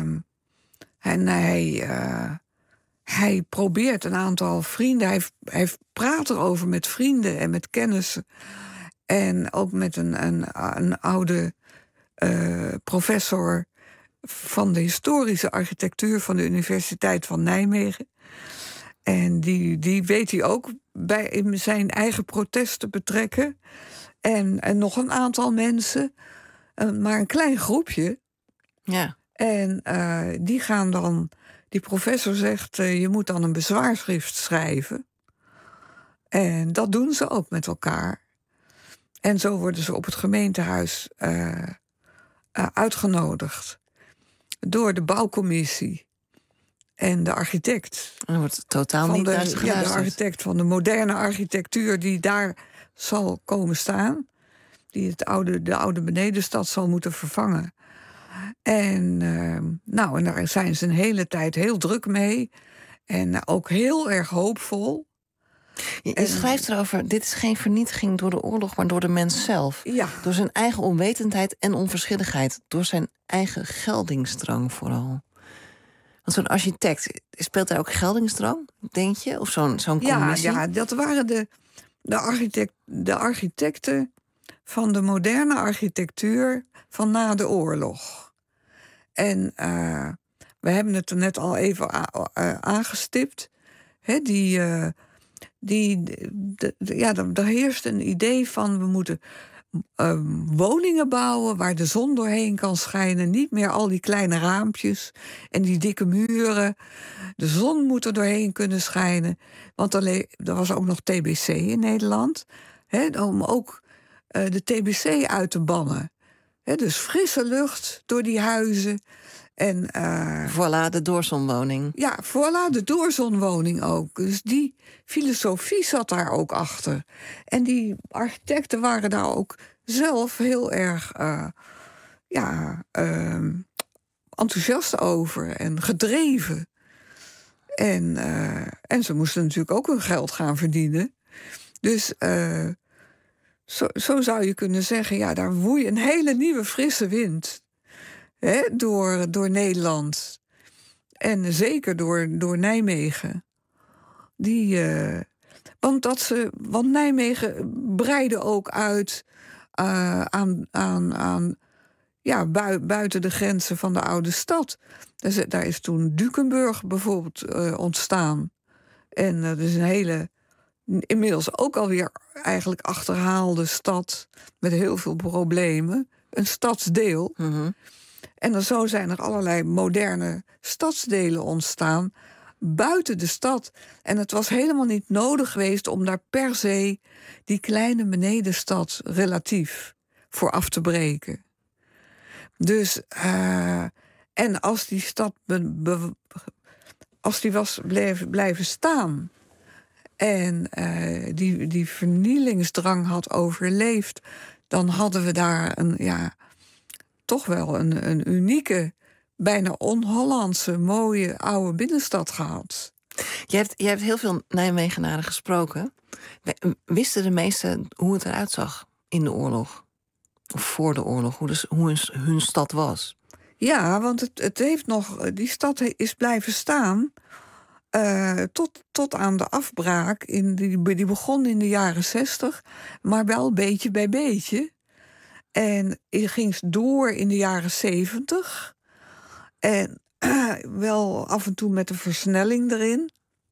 Speaker 5: hij probeert een aantal vrienden. Hij praat erover met vrienden en met kennissen. En ook met een oude professor van de historische architectuur van de Universiteit van Nijmegen. En die weet hij ook in zijn eigen protest te betrekken. En nog een aantal mensen, maar een klein groepje.
Speaker 4: Ja.
Speaker 5: En die professor zegt, je moet dan een bezwaarschrift schrijven. En dat doen ze ook met elkaar. En zo worden ze op het gemeentehuis uitgenodigd. Door de bouwcommissie en de architect.
Speaker 4: En er wordt totaal niet naar ze geluisterd.
Speaker 5: De architect van de moderne architectuur die daar zal komen staan. Die de oude benedenstad zal moeten vervangen. En daar zijn ze een hele tijd heel druk mee. En ook heel erg hoopvol.
Speaker 4: Je schrijft erover, dit is geen vernietiging door de oorlog, maar door de mens zelf.
Speaker 5: Ja.
Speaker 4: Door zijn eigen onwetendheid en onverschilligheid. Door zijn eigen geldingsdrang vooral. Want zo'n architect, speelt daar ook geldingsdrang, denk je? Of zo'n commissie?
Speaker 5: Ja, dat waren de architecten van de moderne architectuur van na de oorlog. En we hebben het er net al even aangestipt. Daar heerst een idee van, we moeten woningen bouwen waar de zon doorheen kan schijnen. Niet meer al die kleine raampjes en die dikke muren. De zon moet er doorheen kunnen schijnen. Want er was ook nog TBC in Nederland. Om ook de TBC uit te bannen. Dus frisse lucht door die huizen. En,
Speaker 4: voilà, de doorzonwoning.
Speaker 5: Ja, voilà, de doorzonwoning ook. Dus die filosofie zat daar ook achter. En die architecten waren daar ook zelf heel erg enthousiast over en gedreven. En ze moesten natuurlijk ook hun geld gaan verdienen. Dus zo zou je kunnen zeggen, ja, daar woei een hele nieuwe frisse wind. Door Nederland. En zeker door Nijmegen. Want Nijmegen breidde ook uit aan buiten de grenzen van de oude stad. Dus, daar is toen Dukenburg bijvoorbeeld ontstaan. En dat is een hele, inmiddels ook alweer eigenlijk achterhaalde stad met heel veel problemen. Een stadsdeel.
Speaker 4: Mhm.
Speaker 5: En dan zo zijn er allerlei moderne stadsdelen ontstaan buiten de stad. En het was helemaal niet nodig geweest om daar per se die kleine benedenstad relatief voor af te breken. Dus, en als die stad was blijven staan en die vernielingsdrang had overleefd, dan hadden we daar toch wel een unieke, bijna on-Hollandse, mooie oude binnenstad gehad.
Speaker 4: Je hebt heel veel Nijmegenaren gesproken. Wisten de meesten hoe het eruit zag in de oorlog? Of voor de oorlog, hoe hun stad was?
Speaker 5: Ja, want het heeft nog, die stad is blijven staan tot aan de afbraak. Die begon in de jaren 60, maar wel beetje bij beetje. En het ging door in de jaren 70. En wel af en toe met een versnelling erin.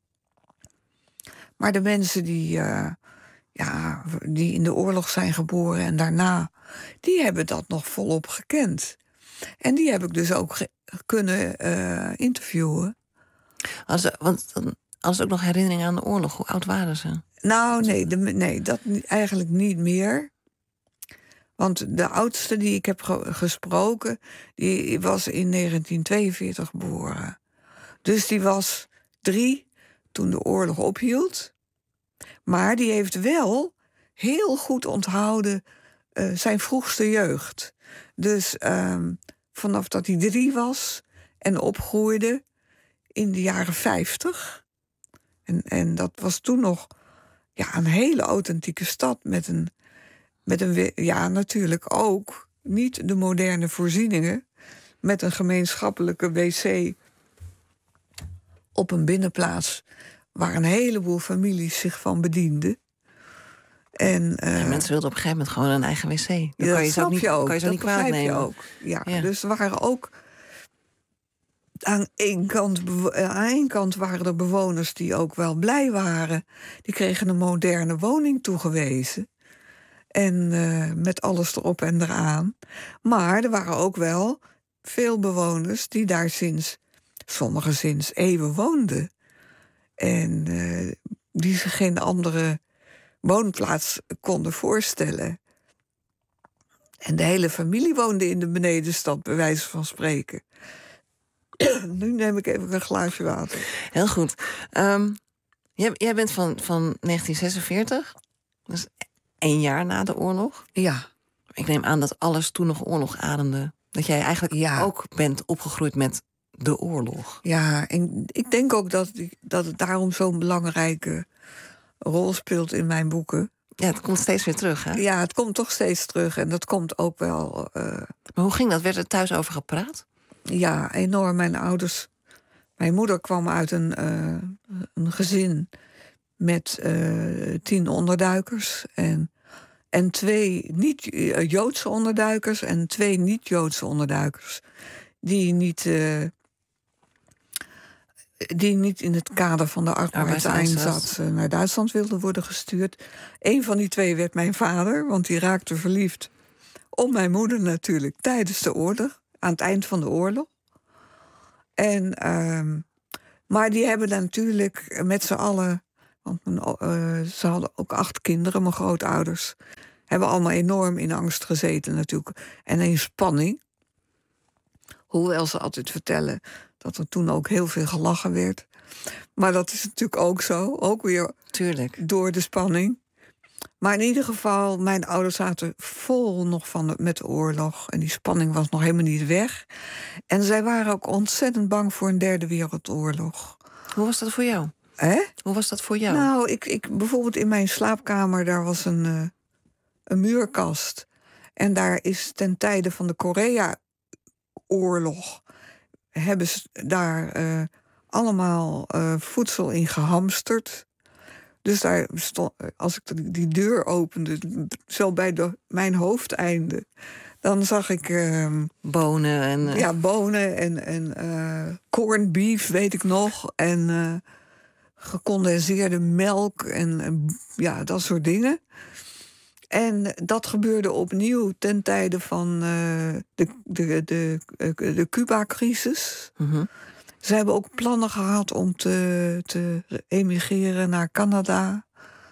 Speaker 5: Maar de mensen die in de oorlog zijn geboren en daarna, die hebben dat nog volop gekend. En die heb ik dus ook kunnen interviewen.
Speaker 4: Want als ook nog herinneringen aan de oorlog, hoe oud waren ze?
Speaker 5: Nou, nee, dat eigenlijk niet meer. Want de oudste die ik heb gesproken, die was in 1942 geboren. Dus die was 3 toen de oorlog ophield. Maar die heeft wel heel goed onthouden zijn vroegste jeugd. Dus vanaf dat hij 3 was en opgroeide in de jaren 50. En dat was toen nog een hele authentieke stad met een natuurlijk ook niet de moderne voorzieningen, met een gemeenschappelijke wc op een binnenplaats waar een heleboel families zich van bedienden. En
Speaker 4: mensen wilden op een gegeven moment gewoon een eigen wc.
Speaker 5: Dat
Speaker 4: kan je zo
Speaker 5: snap
Speaker 4: niet,
Speaker 5: je ook.
Speaker 4: kan je zo
Speaker 5: Dat
Speaker 4: niet kwalijk
Speaker 5: begrijp je
Speaker 4: nemen.
Speaker 5: ook. Ja. Dus er waren ook aan één kant waren er bewoners die ook wel blij waren. Die kregen een moderne woning toegewezen. En met alles erop en eraan. Maar er waren ook wel veel bewoners die daar sommigen sinds eeuwen woonden. En die zich geen andere woonplaats konden voorstellen. En de hele familie woonde in de benedenstad, bij wijze van spreken. Nu neem ik even een glaasje water.
Speaker 4: Heel goed. Jij bent van 1946. Dus 1 jaar na de oorlog.
Speaker 5: Ja.
Speaker 4: Ik neem aan dat alles toen nog oorlog ademde. Dat jij eigenlijk ook bent opgegroeid met de oorlog.
Speaker 5: Ja, en ik denk ook dat het daarom zo'n belangrijke rol speelt in mijn boeken.
Speaker 4: Ja, het komt steeds weer terug, hè?
Speaker 5: Ja, het komt toch steeds terug. En dat komt ook wel...
Speaker 4: Maar hoe ging dat? Werd er thuis over gepraat?
Speaker 5: Ja, enorm. Mijn moeder kwam uit een gezin met 10 onderduikers. En 2 niet-Joodse onderduikers en 2 niet-Joodse onderduikers. Die niet in het kader van de arbeidseinsatz naar Duitsland wilden worden gestuurd. Eén van die 2 werd mijn vader, want die raakte verliefd op mijn moeder natuurlijk tijdens de oorlog, aan het eind van de oorlog. Maar die hebben dan natuurlijk met z'n allen, want ze hadden ook 8 kinderen, mijn grootouders, hebben allemaal enorm in angst gezeten natuurlijk en in spanning. Hoewel ze altijd vertellen dat er toen ook heel veel gelachen werd. Maar dat is natuurlijk ook zo. Ook weer door de spanning. Maar in ieder geval, mijn ouders zaten vol nog met de oorlog. En die spanning was nog helemaal niet weg. En zij waren ook ontzettend bang voor een 3e wereldoorlog.
Speaker 4: Hoe was dat voor jou? Hoe was dat voor jou?
Speaker 5: Nou, ik bijvoorbeeld in mijn slaapkamer, daar was een muurkast. En daar is ten tijde van de Korea-oorlog hebben ze daar allemaal voedsel in gehamsterd. Dus daar stond, als ik die deur opende, zo bij mijn hoofdeinde, Dan zag ik
Speaker 4: bonen en...
Speaker 5: ja, bonen en corned beef, weet ik nog. En gecondenseerde melk en ja, dat soort dingen. En dat gebeurde opnieuw ten tijde van de Cuba-crisis.
Speaker 4: Mhm.
Speaker 5: Ze hebben ook plannen gehad om te emigreren naar Canada.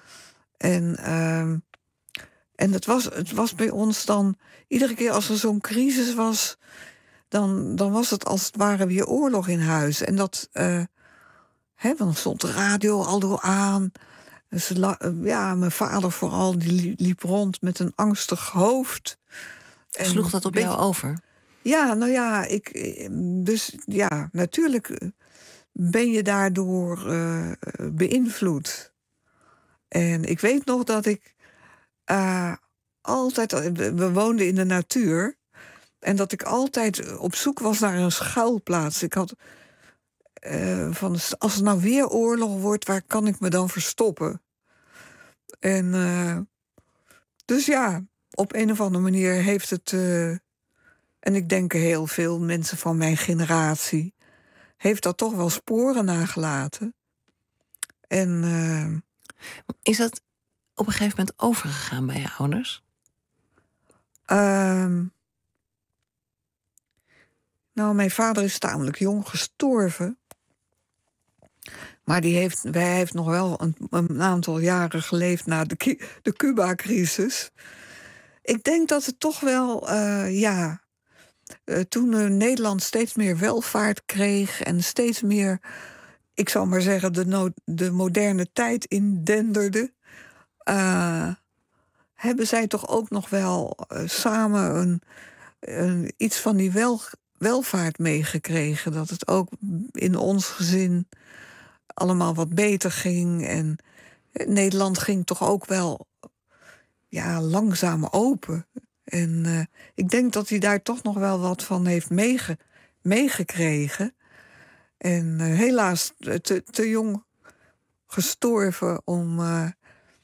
Speaker 5: En het was bij ons dan... Iedere keer als er zo'n crisis was... Dan was het als het ware weer oorlog in huis. En dat... dan stond de radio al door aan. Dus mijn vader vooral, die liep rond met een angstig hoofd. En
Speaker 4: sloeg dat op jou over?
Speaker 5: Ja, nou ja, dus ja, natuurlijk ben je daardoor beïnvloed. En ik weet nog dat ik altijd... We woonden in de natuur. En dat ik altijd op zoek was naar een schuilplaats. Ik had als het nou weer oorlog wordt, waar kan ik me dan verstoppen? En dus ja, op een of andere manier heeft het... en ik denk heel veel mensen van mijn generatie... heeft dat toch wel sporen nagelaten. En
Speaker 4: is dat op een gegeven moment overgegaan bij je ouders?
Speaker 5: Nou, mijn vader is tamelijk jong gestorven. Maar hij heeft nog wel een aantal jaren geleefd na de Cuba-crisis. Ik denk dat het toch wel, toen Nederland steeds meer welvaart kreeg... en steeds meer, ik zal maar zeggen, de moderne tijd indenderde... hebben zij toch ook nog wel samen iets van die welvaart meegekregen. Dat het ook in ons gezin allemaal wat beter ging. En Nederland ging toch ook wel langzaam open. En ik denk dat hij daar toch nog wel wat van heeft meegekregen. En helaas te jong gestorven om...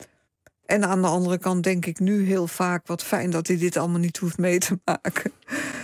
Speaker 5: en aan de andere kant denk ik nu heel vaak... wat fijn dat hij dit allemaal niet hoeft mee te maken.